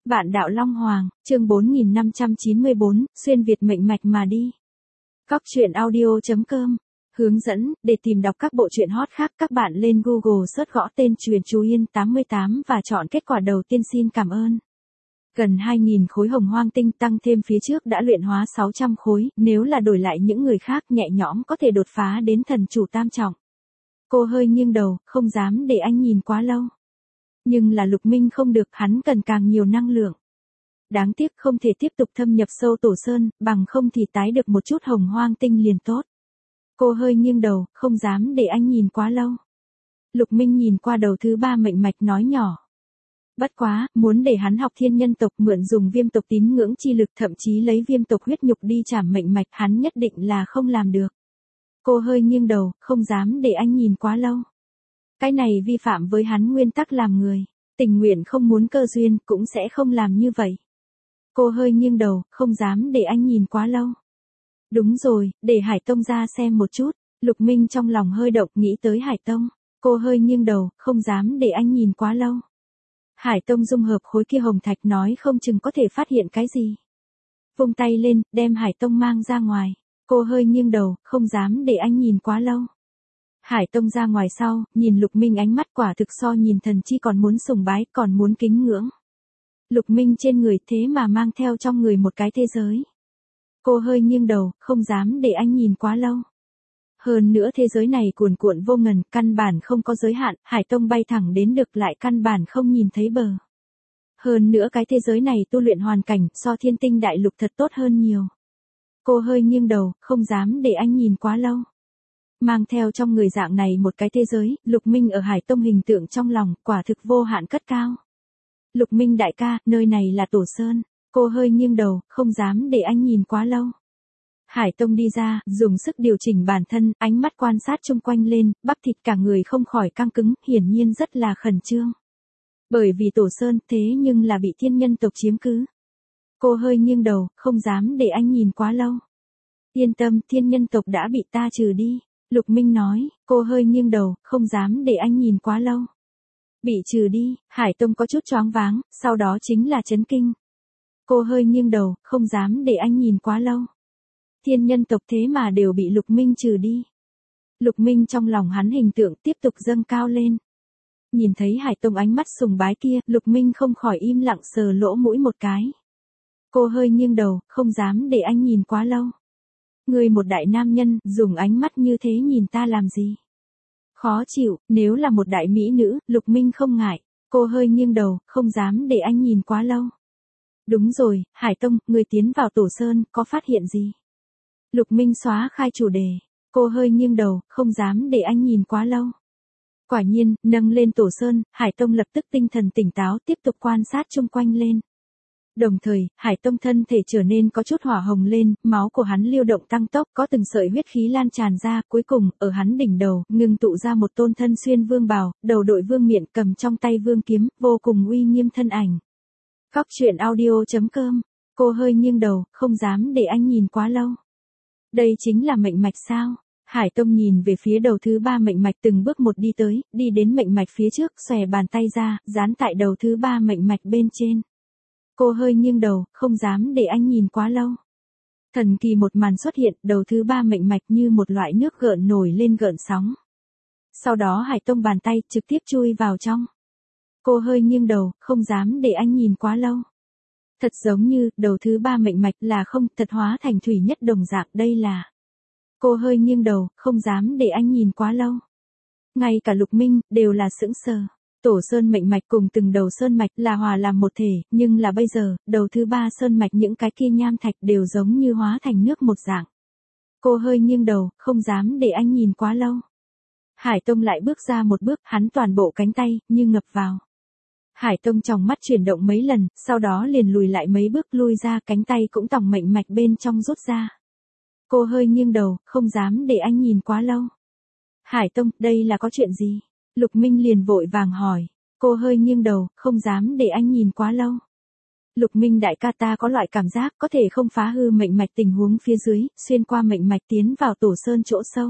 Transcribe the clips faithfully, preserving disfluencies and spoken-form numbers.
Vạn đạo Long Hoàng, chương bốn nghìn năm trăm chín mươi bốn, xuyên Việt mệnh mạch mà đi. Cóc truyện audio chấm com. Hướng dẫn, để tìm đọc các bộ truyện hot khác các bạn lên Google search gõ tên Truyện Chú Yên tám mươi tám và chọn kết quả đầu tiên. Xin cảm ơn. Gần hai nghìn khối hồng hoang tinh tăng thêm phía trước đã luyện hóa sáu trăm khối, nếu là đổi lại những người khác nhẹ nhõm có thể đột phá đến thần chủ tam trọng. Cô hơi nghiêng đầu, không dám để anh nhìn quá lâu. Nhưng là Lục Minh không được, hắn cần càng nhiều năng lượng. Đáng tiếc không thể tiếp tục thâm nhập sâu Tổ Sơn, bằng không thì tái được một chút hồng hoang tinh liền tốt. Cô hơi nghiêng đầu, không dám để anh nhìn quá lâu. Lục Minh nhìn qua đầu thứ ba mệnh mạch nói nhỏ. Bất quá, muốn để hắn học thiên nhân tộc mượn dùng viêm tộc tín ngưỡng chi lực thậm chí lấy viêm tộc huyết nhục đi trảm mệnh mạch hắn nhất định là không làm được. Cô hơi nghiêng đầu, không dám để anh nhìn quá lâu. Cái này vi phạm với hắn nguyên tắc làm người, tình nguyện không muốn cơ duyên cũng sẽ không làm như vậy. Cô hơi nghiêng đầu, không dám để anh nhìn quá lâu. Đúng rồi, để Hải Tông ra xem một chút. Lục Minh trong lòng hơi động nghĩ tới Hải Tông. Cô hơi nghiêng đầu, không dám để anh nhìn quá lâu. Hải Tông dung hợp khối kia hồng thạch nói không chừng có thể phát hiện cái gì. Vung tay lên, đem Hải Tông mang ra ngoài. Cô hơi nghiêng đầu, không dám để anh nhìn quá lâu. Hải Tông ra ngoài sau, nhìn Lục Minh ánh mắt quả thực so nhìn thần chi còn muốn sùng bái, còn muốn kính ngưỡng. Lục Minh trên người thế mà mang theo trong người một cái thế giới. Cô hơi nghiêng đầu, không dám để anh nhìn quá lâu. Hơn nữa thế giới này cuồn cuộn vô ngần, căn bản không có giới hạn, Hải Tông bay thẳng đến được lại căn bản không nhìn thấy bờ. Hơn nữa cái thế giới này tu luyện hoàn cảnh so thiên tinh đại lục thật tốt hơn nhiều. Cô hơi nghiêng đầu, không dám để anh nhìn quá lâu. Mang theo trong người dạng này một cái thế giới, Lục Minh ở Hải Tông hình tượng trong lòng, quả thực vô hạn cất cao. Lục Minh đại ca, nơi này là Tổ Sơn. Cô hơi nghiêng đầu, không dám để anh nhìn quá lâu. Hải Tông đi ra, dùng sức điều chỉnh bản thân, ánh mắt quan sát chung quanh lên, bắp thịt cả người không khỏi căng cứng, hiển nhiên rất là khẩn trương. Bởi vì Tổ Sơn thế nhưng là bị thiên nhân tộc chiếm cứ. Cô hơi nghiêng đầu, không dám để anh nhìn quá lâu. Yên tâm, thiên nhân tộc đã bị ta trừ đi. Lục Minh nói, cô hơi nghiêng đầu, không dám để anh nhìn quá lâu. Bị trừ đi, Hải Tông có chút choáng váng, sau đó chính là chấn kinh. Cô hơi nghiêng đầu, không dám để anh nhìn quá lâu. Thiên nhân tộc thế mà đều bị Lục Minh trừ đi. Lục Minh trong lòng hắn hình tượng tiếp tục dâng cao lên. Nhìn thấy Hải Tông ánh mắt sùng bái kia, Lục Minh không khỏi im lặng sờ lỗ mũi một cái. Cô hơi nghiêng đầu, không dám để anh nhìn quá lâu. Người một đại nam nhân, dùng ánh mắt như thế nhìn ta làm gì? Khó chịu, nếu là một đại mỹ nữ, Lục Minh không ngại. Cô hơi nghiêng đầu, không dám để anh nhìn quá lâu. Đúng rồi, Hải Tông, người tiến vào Tổ Sơn, có phát hiện gì? Lục Minh xóa khai chủ đề. Cô hơi nghiêng đầu, không dám để anh nhìn quá lâu. Quả nhiên, nâng lên Tổ Sơn, Hải Tông lập tức tinh thần tỉnh táo tiếp tục quan sát chung quanh lên. Đồng thời, Hải Tông thân thể trở nên có chút hỏa hồng lên, máu của hắn lưu động tăng tốc, có từng sợi huyết khí lan tràn ra, cuối cùng, ở hắn đỉnh đầu, ngưng tụ ra một tôn thân xuyên vương bào, đầu đội vương miện cầm trong tay vương kiếm, vô cùng uy nghiêm thân ảnh. Cóc truyện audio chấm com. Cô hơi nghiêng đầu, không dám để anh nhìn quá lâu. Đây chính là mệnh mạch sao? Hải Tông nhìn về phía đầu thứ ba mệnh mạch từng bước một đi tới, đi đến mệnh mạch phía trước, xòe bàn tay ra, dán tại đầu thứ ba mệnh mạch bên trên. Cô hơi nghiêng đầu, không dám để anh nhìn quá lâu. Thần kỳ một màn xuất hiện, đầu thứ ba mệnh mạch như một loại nước gợn nổi lên gợn sóng. Sau đó Hải Tông bàn tay trực tiếp chui vào trong. Cô hơi nghiêng đầu, không dám để anh nhìn quá lâu. Thật giống như, đầu thứ ba mệnh mạch là không, thật hóa thành thủy nhất đồng dạng, đây là. Cô hơi nghiêng đầu, không dám để anh nhìn quá lâu. Ngay cả Lục Minh, đều là sững sờ. Tổ Sơn mệnh mạch cùng từng đầu sơn mạch là hòa làm một thể, nhưng là bây giờ, đầu thứ ba sơn mạch những cái kia nham thạch đều giống như hóa thành nước một dạng. Cô hơi nghiêng đầu, không dám để anh nhìn quá lâu. Hải Tông lại bước ra một bước, hắn toàn bộ cánh tay, như ngập vào. Hải Tông trong mắt chuyển động mấy lần, sau đó liền lùi lại mấy bước lui ra, cánh tay cũng tòng mệnh mạch bên trong rút ra. Cô hơi nghiêng đầu, không dám để anh nhìn quá lâu. Hải Tông, đây là có chuyện gì? Lục Minh liền vội vàng hỏi. Cô hơi nghiêng đầu, không dám để anh nhìn quá lâu. Lục Minh đại ca, ta có loại cảm giác có thể không phá hư mệnh mạch tình huống phía dưới, xuyên qua mệnh mạch tiến vào Tổ Sơn chỗ sâu.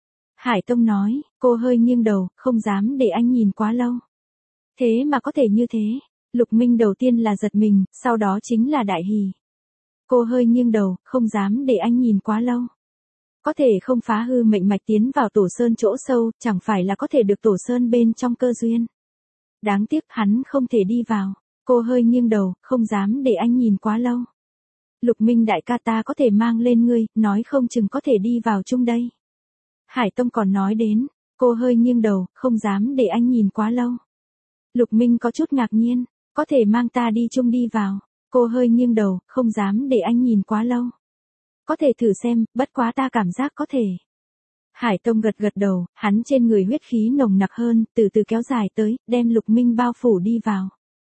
Hải Tông nói, cô hơi nghiêng đầu, không dám để anh nhìn quá lâu. Thế mà có thể như thế, Lục Minh đầu tiên là giật mình, sau đó chính là đại hỉ. Cô hơi nghiêng đầu, không dám để anh nhìn quá lâu. Có thể không phá hư mệnh mạch tiến vào tổ sơn chỗ sâu, chẳng phải là có thể được tổ sơn bên trong cơ duyên. Đáng tiếc hắn không thể đi vào. Cô hơi nghiêng đầu, không dám để anh nhìn quá lâu. Lục Minh đại ca, ta có thể mang lên ngươi, nói không chừng có thể đi vào chung đây. Hải Tông còn nói đến. Cô hơi nghiêng đầu, không dám để anh nhìn quá lâu. Lục Minh có chút ngạc nhiên, có thể mang ta đi chung đi vào. Cô hơi nghiêng đầu, không dám để anh nhìn quá lâu. Có thể thử xem, bất quá ta cảm giác có thể. Hải Tông gật gật đầu, hắn trên người huyết khí nồng nặc hơn, từ từ kéo dài tới, đem Lục Minh bao phủ đi vào.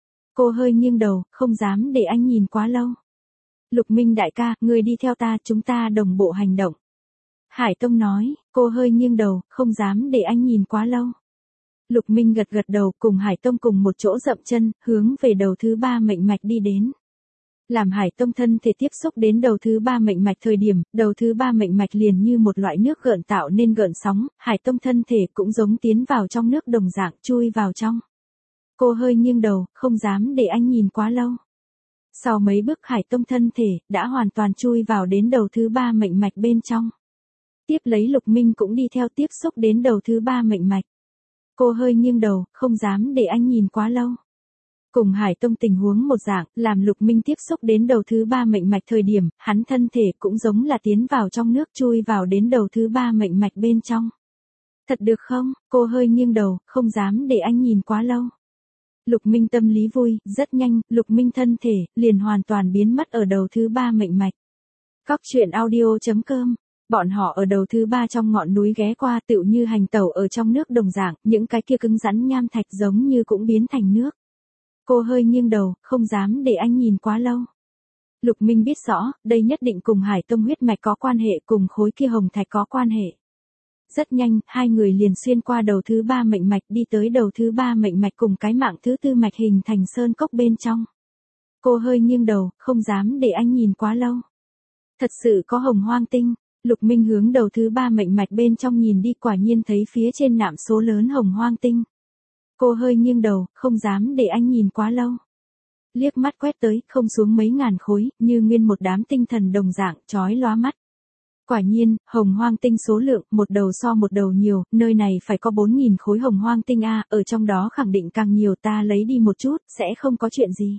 Cô hơi nghiêng đầu, không dám để anh nhìn quá lâu. Lục Minh đại ca, ngươi đi theo ta, chúng ta đồng bộ hành động. Hải Tông nói, cô hơi nghiêng đầu, không dám để anh nhìn quá lâu. Lục Minh gật gật đầu, cùng Hải Tông cùng một chỗ dậm chân, hướng về đầu thứ ba mệnh mạch đi đến. Làm Hải Tông thân thể tiếp xúc đến đầu thứ ba mệnh mạch thời điểm, đầu thứ ba mệnh mạch liền như một loại nước gợn tạo nên gợn sóng, Hải Tông thân thể cũng giống tiến vào trong nước đồng dạng, chui vào trong. Cô hơi nghiêng đầu, không dám để anh nhìn quá lâu. Sau mấy bước Hải Tông thân thể, đã hoàn toàn chui vào đến đầu thứ ba mệnh mạch bên trong. Tiếp lấy Lục Minh cũng đi theo tiếp xúc đến đầu thứ ba mệnh mạch. Cô hơi nghiêng đầu, không dám để anh nhìn quá lâu. Cùng Hải Tông tình huống một dạng, làm Lục Minh tiếp xúc đến đầu thứ ba mệnh mạch thời điểm, hắn thân thể cũng giống là tiến vào trong nước chui vào đến đầu thứ ba mệnh mạch bên trong. Thật được không? Cô hơi nghiêng đầu, không dám để anh nhìn quá lâu. Lục Minh tâm lý vui, rất nhanh, Lục Minh thân thể, liền hoàn toàn biến mất ở đầu thứ ba mệnh mạch. Cóc truyện audio chấm com. Bọn họ ở đầu thứ ba trong ngọn núi ghé qua tựu như hành tẩu ở trong nước đồng dạng, những cái kia cứng rắn nham thạch giống như cũng biến thành nước. Cô hơi nghiêng đầu, không dám để anh nhìn quá lâu. Lục Minh biết rõ, đây nhất định cùng Hải Tông huyết mạch có quan hệ, cùng khối kia hồng thạch có quan hệ. Rất nhanh, hai người liền xuyên qua đầu thứ ba mệnh mạch đi tới đầu thứ ba mệnh mạch cùng cái mạng thứ tư mạch hình thành sơn cốc bên trong. Cô hơi nghiêng đầu, không dám để anh nhìn quá lâu. Thật sự có hồng hoang tinh. Lục Minh hướng đầu thứ ba mệnh mạch bên trong nhìn đi, quả nhiên thấy phía trên nạm số lớn hồng hoang tinh. Cô hơi nghiêng đầu, không dám để anh nhìn quá lâu. Liếc mắt quét tới, không xuống mấy ngàn khối, như nguyên một đám tinh thần đồng dạng, chói lóa mắt. Quả nhiên, hồng hoang tinh số lượng, một đầu so một đầu nhiều, nơi này phải có bốn nghìn khối hồng hoang tinh a, ở trong đó khẳng định càng nhiều, ta lấy đi một chút, sẽ không có chuyện gì.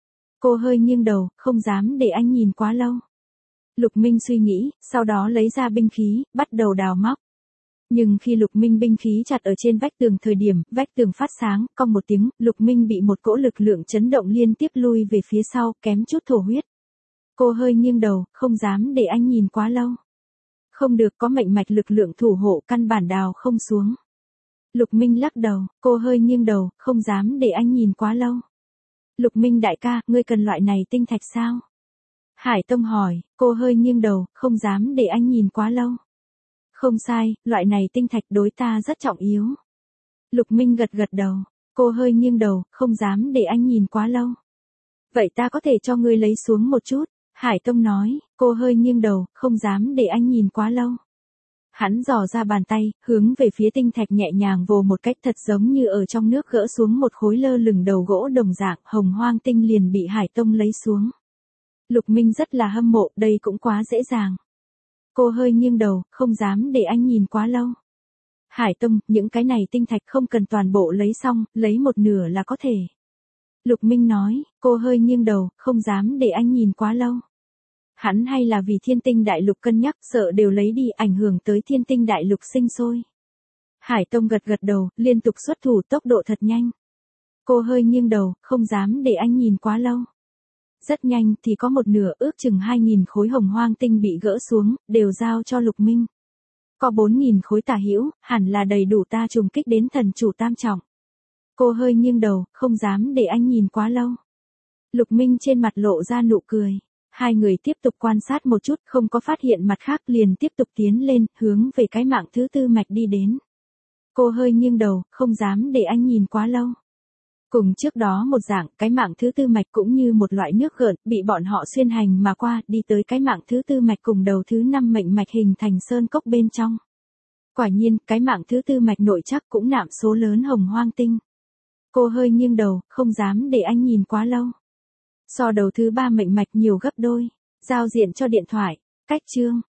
Cô hơi nghiêng đầu, không dám để anh nhìn quá lâu. Lục Minh suy nghĩ, sau đó lấy ra binh khí, bắt đầu đào móc. Nhưng khi Lục Minh binh khí chặt ở trên vách tường thời điểm, vách tường phát sáng, cong một tiếng, Lục Minh bị một cỗ lực lượng chấn động liên tiếp lui về phía sau, kém chút thổ huyết. Cô hơi nghiêng đầu, không dám để anh nhìn quá lâu. Không được, có mệnh mạch lực lượng thủ hộ, căn bản đào không xuống. Lục Minh lắc đầu, cô hơi nghiêng đầu, không dám để anh nhìn quá lâu. Lục Minh đại ca, ngươi cần loại này tinh thạch sao? Hải Tông hỏi, cô hơi nghiêng đầu, không dám để anh nhìn quá lâu. Không sai, loại này tinh thạch đối ta rất trọng yếu. Lục Minh gật gật đầu, cô hơi nghiêng đầu, không dám để anh nhìn quá lâu. Vậy ta có thể cho ngươi lấy xuống một chút. Hải Tông nói, cô hơi nghiêng đầu, không dám để anh nhìn quá lâu. Hắn dò ra bàn tay, hướng về phía tinh thạch nhẹ nhàng vồ một cách thật giống như ở trong nước gỡ xuống một khối lơ lửng đầu gỗ đồng dạng, hồng hoang tinh liền bị Hải Tông lấy xuống. Lục Minh rất là hâm mộ, đây cũng quá dễ dàng. Cô hơi nghiêng đầu, không dám để anh nhìn quá lâu. Hải Tông, những cái này tinh thạch không cần toàn bộ lấy xong, lấy một nửa là có thể. Lục Minh nói, cô hơi nghiêng đầu, không dám để anh nhìn quá lâu. Hắn hay là vì thiên tinh đại lục cân nhắc, sợ đều lấy đi, ảnh hưởng tới thiên tinh đại lục sinh sôi. Hải Tông gật gật đầu, liên tục xuất thủ, tốc độ thật nhanh. Cô hơi nghiêng đầu, không dám để anh nhìn quá lâu. Rất nhanh thì có một nửa, ước chừng hai nghìn khối hồng hoang tinh bị gỡ xuống, đều giao cho Lục Minh. Có bốn nghìn khối tả hữu, hẳn là đầy đủ ta trùng kích đến thần chủ tam trọng. Cô hơi nghiêng đầu, không dám để anh nhìn quá lâu. Lục Minh trên mặt lộ ra nụ cười. Hai người tiếp tục quan sát một chút, không có phát hiện mặt khác, liền tiếp tục tiến lên, hướng về cái mạng thứ tư mạch đi đến. Cô hơi nghiêng đầu, không dám để anh nhìn quá lâu. Cùng trước đó một dạng, cái mạng thứ tư mạch cũng như một loại nước gợn, bị bọn họ xuyên hành mà qua, đi tới cái mạng thứ tư mạch cùng đầu thứ năm mệnh mạch hình thành sơn cốc bên trong. Quả nhiên, cái mạng thứ tư mạch nội chắc cũng nạm số lớn hồng hoang tinh. Cô hơi nghiêng đầu, không dám để anh nhìn quá lâu. So đầu thứ ba mệnh mạch nhiều gấp đôi. Giao diện cho điện thoại. Cách chương.